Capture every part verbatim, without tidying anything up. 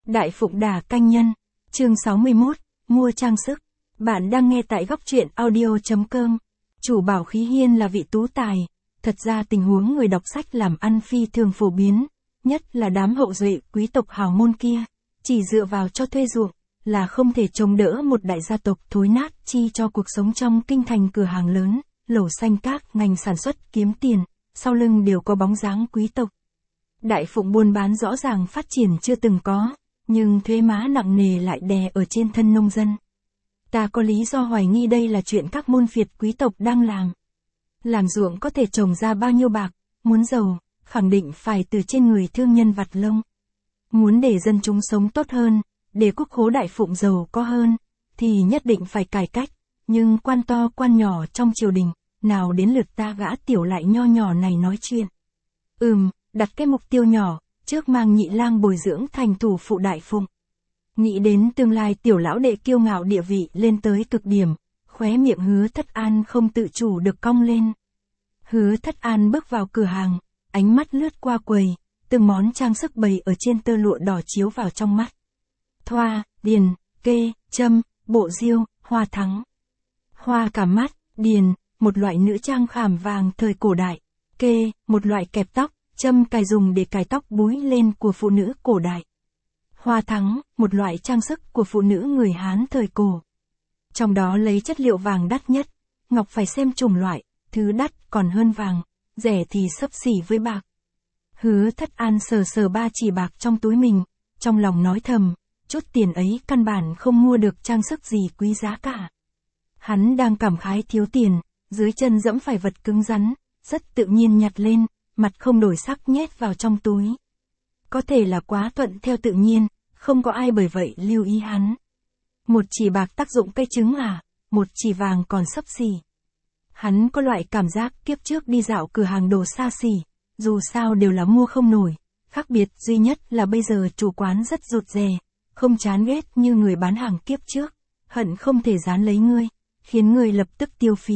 Đại Phụng Đà Canh Nhân, chương sáu mươi mốt, mua trang sức. Bạn đang nghe tại góc truyện audio.com. Chủ Bảo Khí Hiên là vị tú tài. Thật ra tình huống người đọc sách làm ăn phi thường phổ biến, nhất là đám hậu duệ quý tộc hào môn kia, chỉ dựa vào cho thuê ruộng, là không thể chống đỡ một đại gia tộc thối nát chi cho cuộc sống trong kinh thành cửa hàng lớn, lẩu xanh các ngành sản xuất kiếm tiền, sau lưng đều có bóng dáng quý tộc. Đại Phụng buôn bán rõ ràng phát triển chưa từng có, nhưng thuế má nặng nề lại đè ở trên thân nông dân. Ta có lý do hoài nghi đây là chuyện các môn phiệt quý tộc đang làm. Làm ruộng có thể trồng ra bao nhiêu bạc, muốn giàu, khẳng định phải từ trên người thương nhân vặt lông. Muốn để dân chúng sống tốt hơn, để quốc khố Đại Phụng giàu có hơn, thì nhất định phải cải cách, nhưng quan to quan nhỏ trong triều đình, nào đến lượt ta gã tiểu lại nho nhỏ này nói chuyện. Ừm, đặt cái mục tiêu nhỏ, trước mang nhị lang bồi dưỡng thành thủ phụ Đại Phụng. Nghĩ đến tương lai tiểu lão đệ kiêu ngạo địa vị lên tới cực điểm, khóe miệng Hứa Thất An không tự chủ được cong lên. Hứa Thất An bước vào cửa hàng, ánh mắt lướt qua quầy, từng món trang sức bày ở trên tơ lụa đỏ chiếu vào trong mắt. Thoa, điền, kê, châm, bộ diêu, hoa thắng. Hoa cả mắt, điền, một loại nữ trang khảm vàng thời cổ đại, kê, một loại kẹp tóc, châm cài dùng để cài tóc búi lên của phụ nữ cổ đại. Hoa thắng, một loại trang sức của phụ nữ người Hán thời cổ. Trong đó lấy chất liệu vàng đắt nhất, ngọc phải xem chủng loại, thứ đắt còn hơn vàng, rẻ thì xấp xỉ với bạc. Hứa Thất An sờ sờ ba chỉ bạc trong túi mình, trong lòng nói thầm, chút tiền ấy căn bản không mua được trang sức gì quý giá cả. Hắn đang cảm khái thiếu tiền, dưới chân dẫm phải vật cứng rắn, rất tự nhiên nhặt lên, mặt không đổi sắc nhét vào trong túi. Có thể là quá thuận theo tự nhiên, không có ai bởi vậy lưu ý hắn. Một chỉ bạc tác dụng cây trứng à, một chỉ vàng còn xấp xỉ. Hắn có loại cảm giác kiếp trước đi dạo cửa hàng đồ xa xỉ, dù sao đều là mua không nổi, khác biệt duy nhất là bây giờ chủ quán rất rụt rè, không chán ghét như người bán hàng kiếp trước, hận không thể dán lấy ngươi, khiến ngươi lập tức tiêu phí.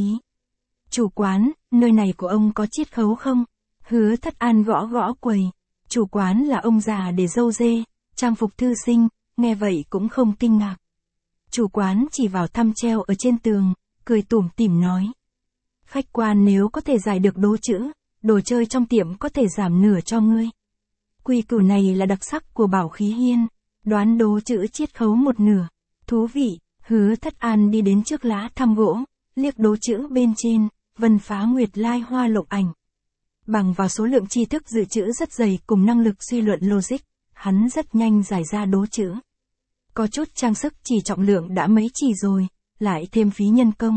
Chủ quán, nơi này của ông có chiết khấu không? Hứa Thất An gõ gõ quầy. Chủ quán là ông già để râu dê, trang phục thư sinh, nghe vậy cũng không kinh ngạc. Chủ quán chỉ vào thăm treo ở trên tường, cười tủm tỉm nói. Khách quan nếu có thể giải được đố chữ, đồ chơi trong tiệm có thể giảm nửa cho ngươi. Quy củ này là đặc sắc của Bảo Khí Hiên, đoán đố chữ chiết khấu một nửa. Thú vị, Hứa Thất An đi đến trước lá thăm gỗ, liếc đố chữ bên trên, vân phá nguyệt lai hoa lộng ảnh. Bằng vào số lượng tri thức dự trữ rất dày cùng năng lực suy luận logic, hắn rất nhanh giải ra đố chữ. Có chút trang sức chỉ trọng lượng đã mấy chỉ rồi, lại thêm phí nhân công.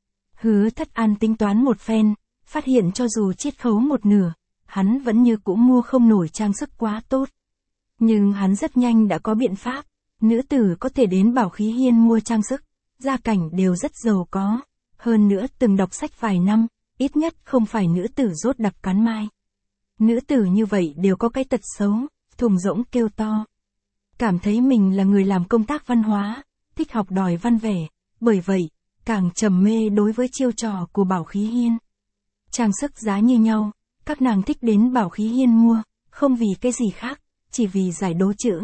Hứa Thất An tính toán một phen, phát hiện cho dù chiết khấu một nửa, hắn vẫn như cũ mua không nổi trang sức quá tốt. Nhưng hắn rất nhanh đã có biện pháp, nữ tử có thể đến Bảo Khí Hiên mua trang sức, gia cảnh đều rất giàu có, hơn nữa từng đọc sách vài năm. Ít nhất không phải nữ tử rốt đặc cắn mai. Nữ tử như vậy đều có cái tật xấu, thùng rỗng kêu to. Cảm thấy mình là người làm công tác văn hóa, thích học đòi văn vẻ, bởi vậy, càng trầm mê đối với chiêu trò của Bảo Khí Hiên. Trang sức giá như nhau, các nàng thích đến Bảo Khí Hiên mua, không vì cái gì khác, chỉ vì giải đố chữ.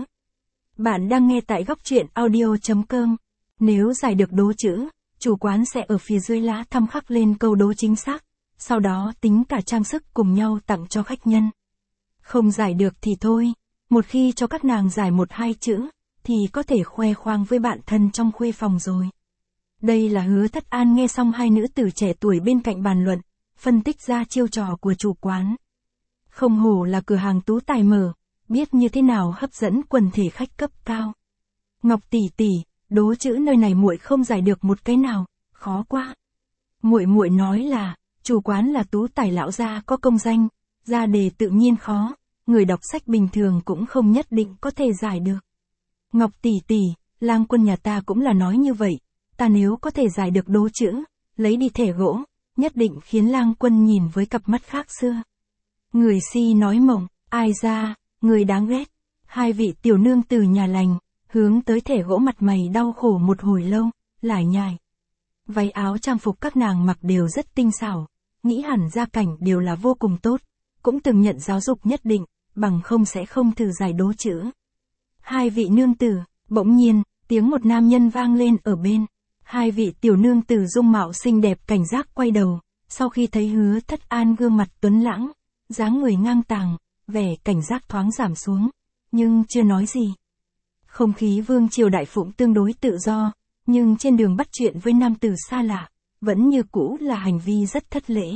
Bạn đang nghe tại góc truyện audio.com. Nếu giải được đố chữ, chủ quán sẽ ở phía dưới lá thăm khắc lên câu đố chính xác, sau đó tính cả trang sức cùng nhau tặng cho khách nhân. Không giải được thì thôi, một khi cho các nàng giải một hai chữ, thì có thể khoe khoang với bạn thân trong khuê phòng rồi. Đây là Hứa Thất An nghe xong hai nữ tử trẻ tuổi bên cạnh bàn luận, phân tích ra chiêu trò của chủ quán. Không hổ là cửa hàng tú tài mở, biết như thế nào hấp dẫn quần thể khách cấp cao. Ngọc tỷ tỷ, đố chữ nơi này muội không giải được một cái nào, khó quá. Muội muội nói là, chủ quán là tú tài lão gia có công danh, ra đề tự nhiên khó, người đọc sách bình thường cũng không nhất định có thể giải được. Ngọc tỷ tỷ, lang quân nhà ta cũng là nói như vậy, ta nếu có thể giải được đố chữ, lấy đi thẻ gỗ, nhất định khiến lang quân nhìn với cặp mắt khác xưa. Người si nói mộng, ai ra, người đáng ghét. Hai vị tiểu nương từ nhà lành, hướng tới thẻ gỗ mặt mày đau khổ một hồi lâu, lải nhải. Váy áo trang phục các nàng mặc đều rất tinh xảo, nghĩ hẳn gia cảnh đều là vô cùng tốt, cũng từng nhận giáo dục nhất định, bằng không sẽ không thử giải đố chữ. Hai vị nương tử, bỗng nhiên, tiếng một nam nhân vang lên ở bên. Hai vị tiểu nương tử dung mạo xinh đẹp cảnh giác quay đầu, sau khi thấy Hứa Thất An gương mặt tuấn lãng, dáng người ngang tàng, vẻ cảnh giác thoáng giảm xuống, nhưng chưa nói gì. Không khí vương triều đại phụng tương đối tự do, nhưng trên đường bắt chuyện với nam tử xa lạ, vẫn như cũ là hành vi rất thất lễ.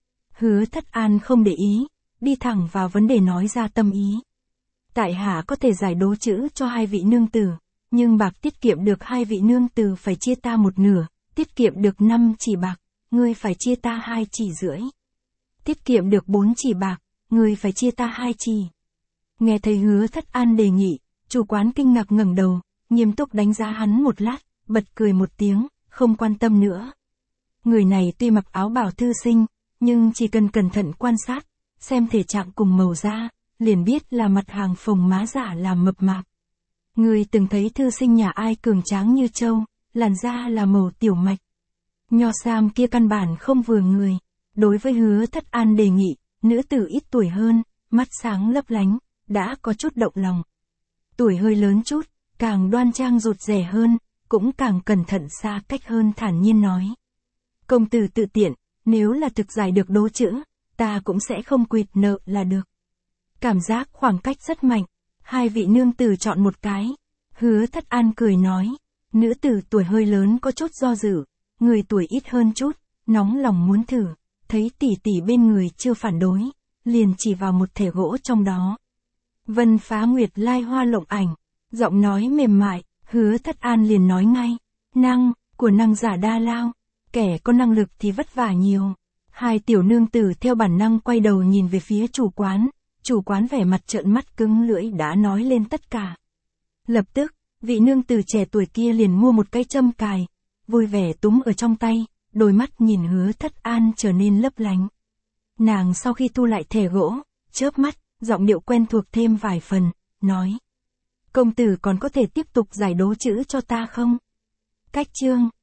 Hứa Thất An không để ý, đi thẳng vào vấn đề nói ra tâm ý. Tại hạ có thể giải đố chữ cho hai vị nương tử, nhưng bạc tiết kiệm được hai vị nương tử phải chia ta một nửa, tiết kiệm được năm chỉ bạc, ngươi phải chia ta hai chỉ rưỡi. Tiết kiệm được bốn chỉ bạc, ngươi phải chia ta hai chỉ. Nghe thấy Hứa Thất An đề nghị, chủ quán kinh ngạc ngẩng đầu, nghiêm túc đánh giá hắn một lát, bật cười một tiếng, không quan tâm nữa. Người này tuy mặc áo bào thư sinh, nhưng chỉ cần cẩn thận quan sát, xem thể trạng cùng màu da, liền biết là mặt hàng phồng má giả làm mập mạp. Người từng thấy thư sinh nhà ai cường tráng như trâu, làn da là màu tiểu mạch. Nho sam kia căn bản không vừa người. Đối với Hứa Thất An đề nghị, nữ tử ít tuổi hơn, mắt sáng lấp lánh, đã có chút động lòng. Tuổi hơi lớn chút, càng đoan trang rụt rè hơn, cũng càng cẩn thận xa cách hơn thản nhiên nói. Công tử tự tiện, nếu là thực giải được đố chữ, ta cũng sẽ không quỵt nợ là được. Cảm giác khoảng cách rất mạnh, hai vị nương tử chọn một cái. Hứa Thất An cười nói, nữ tử tuổi hơi lớn có chút do dự, người tuổi ít hơn chút, nóng lòng muốn thử, thấy tỷ tỷ bên người chưa phản đối, liền chỉ vào một thể gỗ trong đó. Vân Phá Nguyệt Lai Hoa Lộng Ảnh, giọng nói mềm mại, Hứa Thất An liền nói ngay, năng, của năng giả đa lao, kẻ có năng lực thì vất vả nhiều. Hai tiểu nương tử theo bản năng quay đầu nhìn về phía chủ quán, chủ quán vẻ mặt trợn mắt cứng lưỡi đã nói lên tất cả. Lập tức, vị nương tử trẻ tuổi kia liền mua một cái châm cài, vui vẻ túm ở trong tay, đôi mắt nhìn Hứa Thất An trở nên lấp lánh. Nàng sau khi thu lại thẻ gỗ, chớp mắt, giọng điệu quen thuộc thêm vài phần, nói. Công tử còn có thể tiếp tục giải đố chữ cho ta không? Cách chương